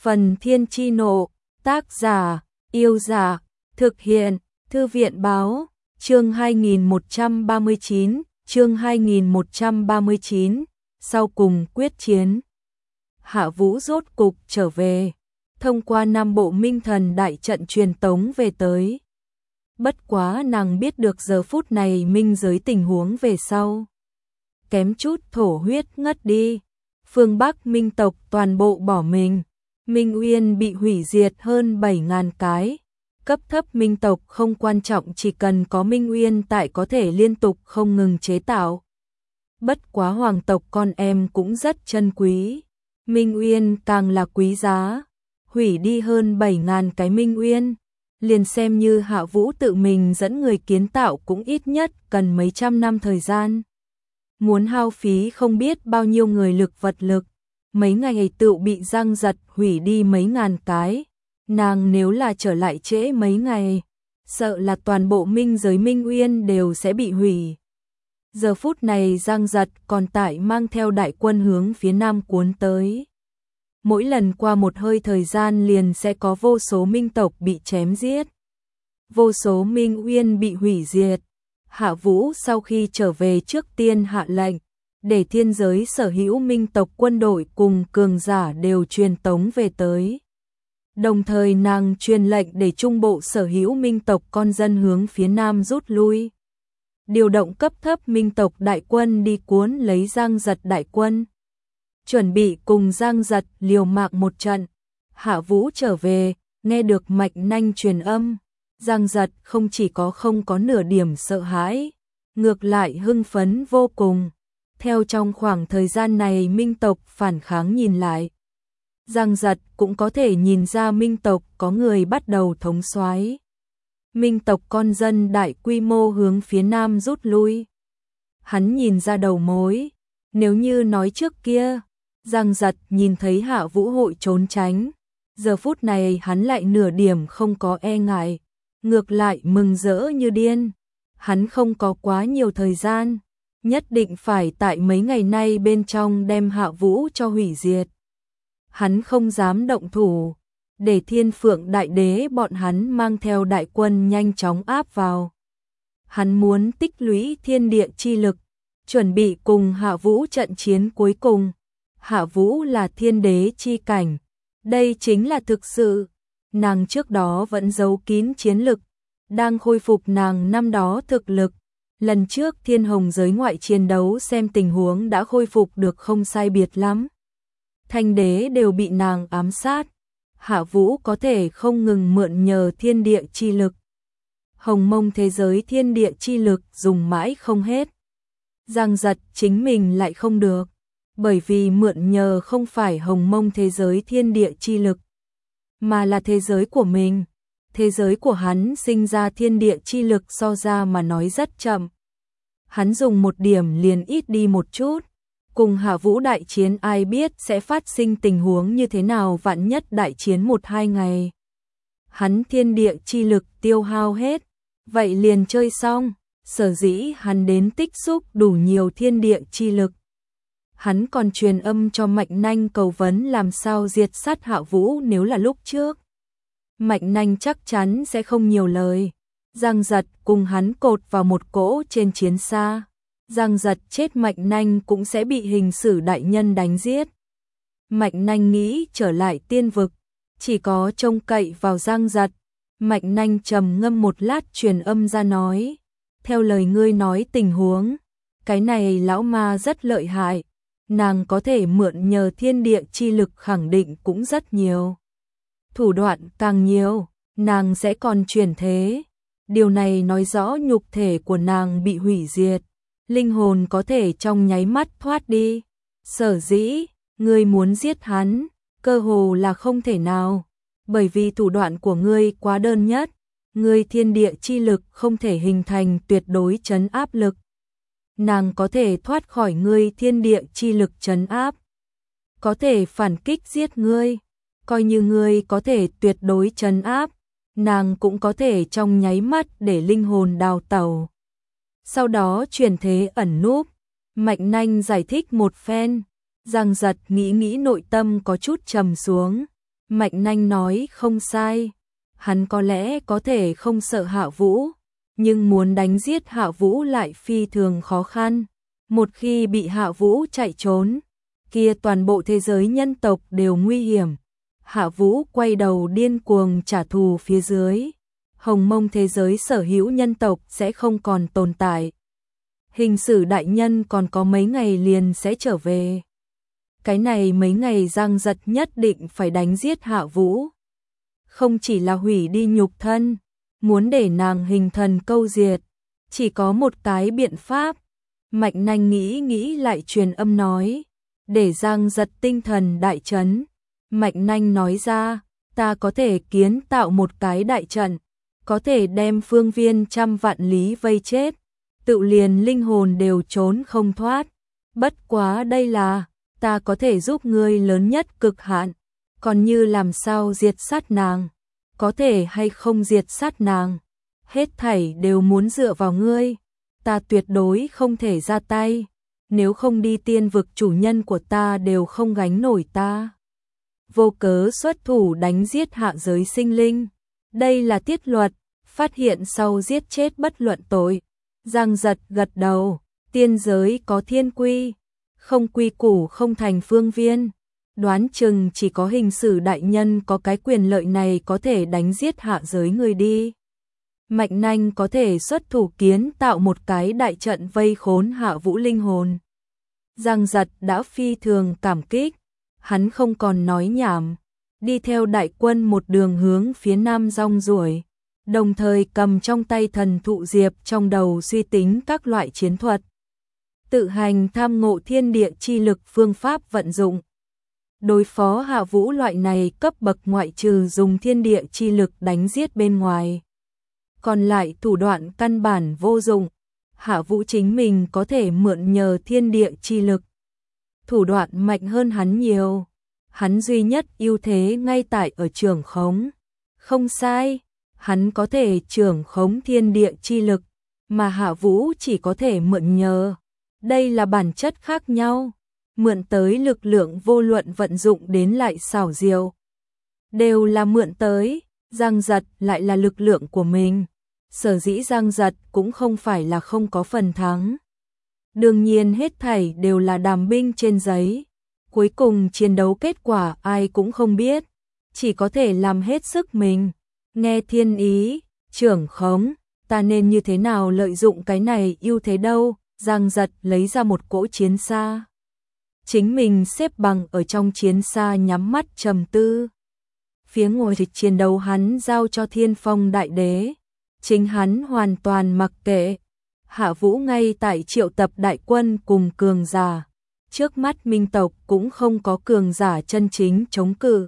Phần Thiên Chi Nộ, tác giả, Yêu Giả, thực hiện, Thư viện Báo, chương 2139, sau cùng quyết chiến. Hạ Vũ rốt cục trở về, thông qua Nam Bộ Minh Thần đại trận truyền tống về tới. Bất quá nàng biết được giờ phút này minh giới tình huống về sau. Kém chút thổ huyết ngất đi, phương Bắc Minh tộc toàn bộ bỏ mình. Minh Uyên bị hủy diệt hơn 7.000 cái. Cấp thấp Minh tộc không quan trọng, chỉ cần có Minh Uyên tại có thể liên tục không ngừng chế tạo. Bất quá hoàng tộc con em cũng rất chân quý. Minh Uyên càng là quý giá. Hủy đi hơn 7.000 cái Minh Uyên. Liền xem như Hạ Vũ tự mình dẫn người kiến tạo cũng ít nhất cần mấy trăm năm thời gian. Muốn hao phí không biết bao nhiêu người lực vật lực. Mấy ngày tự bị Giang Giật hủy đi mấy ngàn cái. Nàng nếu là trở lại trễ mấy ngày, sợ là toàn bộ minh giới Minh Uyên đều sẽ bị hủy. Giờ phút này Giang Giật còn tại mang theo đại quân hướng phía nam cuốn tới. Mỗi lần qua một hơi thời gian liền sẽ có vô số minh tộc bị chém giết. Vô số Minh Uyên bị hủy diệt. Hạ Vũ sau khi trở về trước tiên hạ lệnh, để thiên giới sở hữu minh tộc quân đội cùng cường giả đều truyền tống về tới. Đồng thời nàng truyền lệnh để trung bộ sở hữu minh tộc con dân hướng phía nam rút lui. Điều động cấp thấp minh tộc đại quân đi cuốn lấy Giang Giật đại quân. Chuẩn bị cùng Giang Giật liều mạng một trận. Hạ Vũ trở về, nghe được mạch nanh truyền âm. Giang Giật không chỉ không có nửa điểm sợ hãi, ngược lại hưng phấn vô cùng. Theo trong khoảng thời gian này minh tộc phản kháng nhìn lại, Giang Giật cũng có thể nhìn ra minh tộc có người bắt đầu thống soái. Minh tộc con dân đại quy mô hướng phía nam rút lui. Hắn nhìn ra đầu mối, nếu như nói trước kia, Giang Giật nhìn thấy Hạ Vũ hội trốn tránh, giờ phút này hắn lại nửa điểm không có e ngại, ngược lại mừng rỡ như điên. Hắn không có quá nhiều thời gian, nhất định phải tại mấy ngày nay bên trong đem Hạ Vũ cho hủy diệt. Hắn không dám động thủ, để Thiên Phượng Đại Đế bọn hắn mang theo đại quân nhanh chóng áp vào. Hắn muốn tích lũy thiên địa chi lực, chuẩn bị cùng Hạ Vũ trận chiến cuối cùng. Hạ Vũ là thiên đế chi cảnh, đây chính là thực sự. Nàng trước đó vẫn giấu kín chiến lực, đang khôi phục nàng năm đó thực lực. Lần trước Thiên Hồng giới ngoại chiến đấu xem tình huống đã khôi phục được không sai biệt lắm. Thanh đế đều bị nàng ám sát. Hạ Vũ có thể không ngừng mượn nhờ thiên địa chi lực. Hồng Mông thế giới thiên địa chi lực dùng mãi không hết. Giang Giật chính mình lại không được, bởi vì mượn nhờ không phải Hồng Mông thế giới thiên địa chi lực, mà là thế giới của mình. Thế giới của hắn sinh ra thiên địa chi lực so ra mà nói rất chậm. Hắn dùng một điểm liền ít đi một chút. Cùng Hạ Vũ đại chiến ai biết sẽ phát sinh tình huống như thế nào, vạn nhất đại chiến 1-2 ngày. Hắn thiên địa chi lực tiêu hao hết, vậy liền chơi xong. Sở dĩ hắn đến tích xúc đủ nhiều thiên địa chi lực. Hắn còn truyền âm cho Mạch Nanh cầu vấn làm sao diệt sát Hạ Vũ nếu là lúc trước. Mạch Nanh chắc chắn sẽ không nhiều lời. Giang Giật cùng hắn cột vào một cỗ trên chiến xa. Giang Giật chết Mạch Nanh cũng sẽ bị hình sử đại nhân đánh giết. Mạch Nanh nghĩ trở lại tiên vực, chỉ có trông cậy vào Giang Giật. Mạch Nanh trầm ngâm một lát truyền âm ra nói, theo lời ngươi nói tình huống, cái này lão ma rất lợi hại, nàng có thể mượn nhờ thiên địa chi lực khẳng định cũng rất nhiều. Thủ đoạn càng nhiều, nàng sẽ còn chuyển thế. Điều này nói rõ nhục thể của nàng bị hủy diệt, linh hồn có thể trong nháy mắt thoát đi. Sở dĩ, ngươi muốn giết hắn, cơ hồ là không thể nào, bởi vì thủ đoạn của ngươi quá đơn nhất. Ngươi thiên địa chi lực không thể hình thành tuyệt đối trấn áp lực. Nàng có thể thoát khỏi ngươi thiên địa chi lực trấn áp, có thể phản kích giết ngươi. Coi như ngươi có thể tuyệt đối trấn áp, nàng cũng có thể trong nháy mắt để linh hồn đào tẩu, sau đó chuyển thế ẩn núp. Mạch Nanh giải thích một phen. Giang Giật nghĩ nội tâm có chút trầm xuống. Mạnh Nanh nói không sai, hắn có lẽ có thể không sợ Hạ Vũ, nhưng muốn đánh giết Hạ Vũ lại phi thường khó khăn. Một khi bị Hạ Vũ chạy trốn, kia toàn bộ thế giới nhân tộc đều nguy hiểm. Hạ Vũ quay đầu điên cuồng trả thù phía dưới. Hồng Mông thế giới sở hữu nhân tộc sẽ không còn tồn tại. Hình sử đại nhân còn có mấy ngày liền sẽ trở về. Cái này mấy ngày Giang Giật nhất định phải đánh giết Hạ Vũ. Không chỉ là hủy đi nhục thân, muốn để nàng hình thần câu diệt, chỉ có một cái biện pháp. Mạnh Nanh nghĩ lại truyền âm nói, để Giang Giật tinh thần đại chấn. Mạnh Nanh nói ra, ta có thể kiến tạo một cái đại trận, có thể đem phương viên trăm vạn lý vây chết, tự liền linh hồn đều trốn không thoát. Bất quá đây là, ta có thể giúp ngươi lớn nhất cực hạn, còn như làm sao diệt sát nàng, có thể hay không diệt sát nàng, hết thảy đều muốn dựa vào ngươi, ta tuyệt đối không thể ra tay, nếu không đi tiên vực chủ nhân của ta đều không gánh nổi ta. Vô cớ xuất thủ đánh giết hạ giới sinh linh, đây là tiết luật, phát hiện sau giết chết bất luận tội. Giang Giật gật đầu, tiên giới có thiên quy, không quy củ không thành phương viên, đoán chừng chỉ có hình sử đại nhân có cái quyền lợi này có thể đánh giết hạ giới người đi. Mạnh Nanh có thể xuất thủ kiến tạo một cái đại trận vây khốn Hạ Vũ linh hồn. Giang Giật đã phi thường cảm kích, hắn không còn nói nhảm, đi theo đại quân một đường hướng phía nam rong ruổi, đồng thời cầm trong tay thần thụ diệp trong đầu suy tính các loại chiến thuật. Tự hành tham ngộ thiên địa chi lực phương pháp vận dụng. Đối phó Hạ Vũ loại này cấp bậc ngoại trừ dùng thiên địa chi lực đánh giết bên ngoài. Còn lại thủ đoạn căn bản vô dụng, Hạ Vũ chính mình có thể mượn nhờ thiên địa chi lực. Thủ đoạn mạnh hơn hắn nhiều, hắn duy nhất ưu thế ngay tại ở trưởng khống. Không sai, hắn có thể trưởng khống thiên địa chi lực, mà Hạ Vũ chỉ có thể mượn nhờ. Đây là bản chất khác nhau, mượn tới lực lượng vô luận vận dụng đến lại xảo diệu. Đều là mượn tới, Giang Giật lại là lực lượng của mình. Sở dĩ Giang Giật cũng không phải là không có phần thắng. Đương nhiên hết thảy đều là đàm binh trên giấy. Cuối cùng chiến đấu kết quả ai cũng không biết, chỉ có thể làm hết sức mình. Nghe thiên ý, trưởng khống, ta nên như thế nào lợi dụng cái này ưu thế đâu. Giang Giật lấy ra một cỗ chiến xa. Chính mình xếp bằng ở trong chiến xa nhắm mắt trầm tư. Phía ngồi chiến đấu hắn giao cho Thiên Phong Đại Đế. Chính hắn hoàn toàn mặc kệ. Hạ Vũ ngay tại triệu tập đại quân cùng cường giả. Trước mắt minh tộc cũng không có cường giả chân chính chống cự.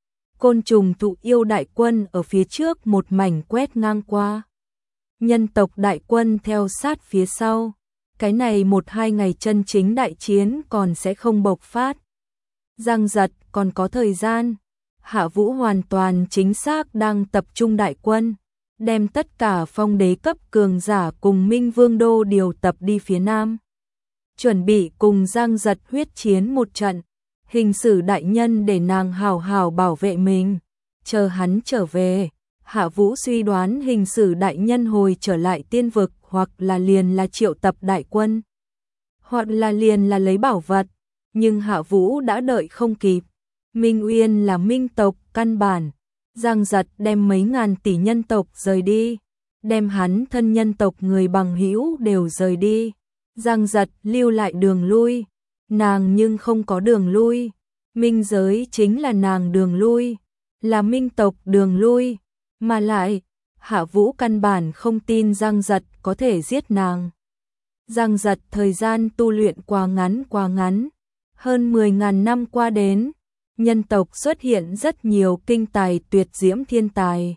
Côn trùng thụ yêu đại quân ở phía trước một mảnh quét ngang qua. Nhân tộc đại quân theo sát phía sau. Cái này 1-2 ngày chân chính đại chiến còn sẽ không bộc phát. Giang Giật còn có thời gian. Hạ Vũ hoàn toàn chính xác đang tập trung đại quân, đem tất cả phong đế cấp cường giả cùng Minh Vương Đô điều tập đi phía nam. Chuẩn bị cùng Giang Giật huyết chiến một trận. Hình sử đại nhân để nàng hào hào bảo vệ mình. Chờ hắn trở về, Hạ Vũ suy đoán hình sử đại nhân hồi trở lại tiên vực, hoặc là liền là triệu tập đại quân, hoặc là liền là lấy bảo vật. Nhưng Hạ Vũ đã đợi không kịp. Minh Uyên là minh tộc căn bản. Giang Giật đem mấy ngàn tỷ nhân tộc rời đi, đem hắn thân nhân tộc người bằng hữu đều rời đi. Giang Giật lưu lại đường lui, nàng nhưng không có đường lui. Minh giới chính là nàng đường lui, là minh tộc đường lui, mà lại Hạ Vũ căn bản không tin Giang Giật có thể giết nàng. Giang Giật thời gian tu luyện quá ngắn, hơn 10.000 năm qua đến, nhân tộc xuất hiện rất nhiều kinh tài tuyệt diễm thiên tài.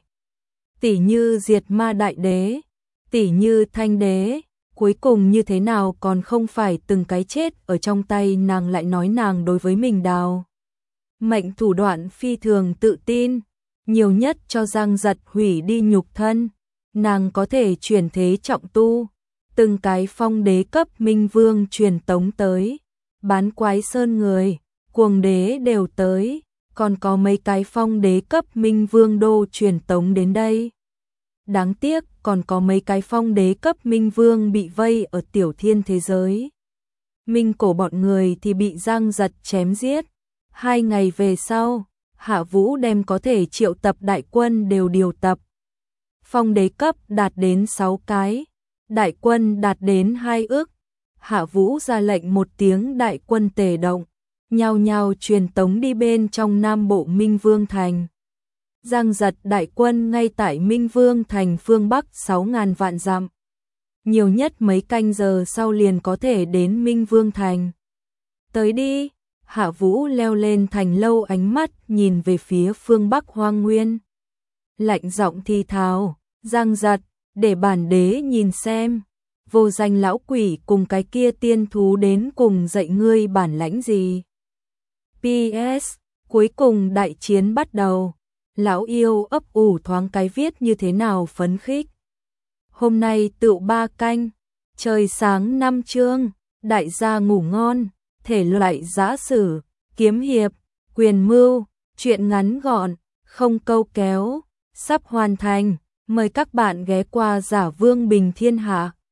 Tỷ như Diệt Ma Đại Đế, tỷ như Thanh Đế, cuối cùng như thế nào còn không phải từng cái chết ở trong tay nàng. Lại nói nàng đối với mình đào mệnh thủ đoạn phi thường tự tin, nhiều nhất cho Giang Giật hủy đi nhục thân, nàng có thể chuyển thế trọng tu. Từng cái phong đế cấp Minh Vương truyền tống tới, bán quái sơn người, cuồng đế đều tới, còn có mấy cái phong đế cấp Minh Vương đô truyền tống đến đây. Đáng tiếc còn có mấy cái phong đế cấp Minh Vương bị vây ở tiểu thiên thế giới. Minh cổ bọn người thì bị Giang Giật chém giết. 2 ngày về sau, Hạ Vũ đem có thể triệu tập đại quân đều điều tập. Phong đế cấp đạt đến 6 cái, đại quân đạt đến 2 ức. Hạ Vũ ra lệnh một tiếng, đại quân tề động, nhao nhao truyền tống đi bên trong Nam Bộ Minh Vương Thành. Giang Giật đại quân ngay tại Minh Vương Thành phương Bắc 6.000 vạn dặm. Nhiều nhất mấy canh giờ sau liền có thể đến Minh Vương Thành. Tới đi, Hạ Vũ leo lên thành lâu, ánh mắt nhìn về phía phương Bắc hoang nguyên. Lạnh giọng thì thào, Giang Giật, để bản đế nhìn xem. Vô danh lão quỷ cùng cái kia tiên thú đến cùng dạy ngươi bản lãnh gì. PS, cuối cùng đại chiến bắt đầu. Lão yêu ấp ủ thoáng cái viết như thế nào phấn khích. Hôm nay tựu 3 canh, trời sáng 5 chương, đại gia ngủ ngon, thể loại giã sử, kiếm hiệp, quyền mưu, truyện ngắn gọn, không câu kéo, sắp hoàn thành. Mời các bạn ghé qua Giả Vương Bình Thiên Hạ.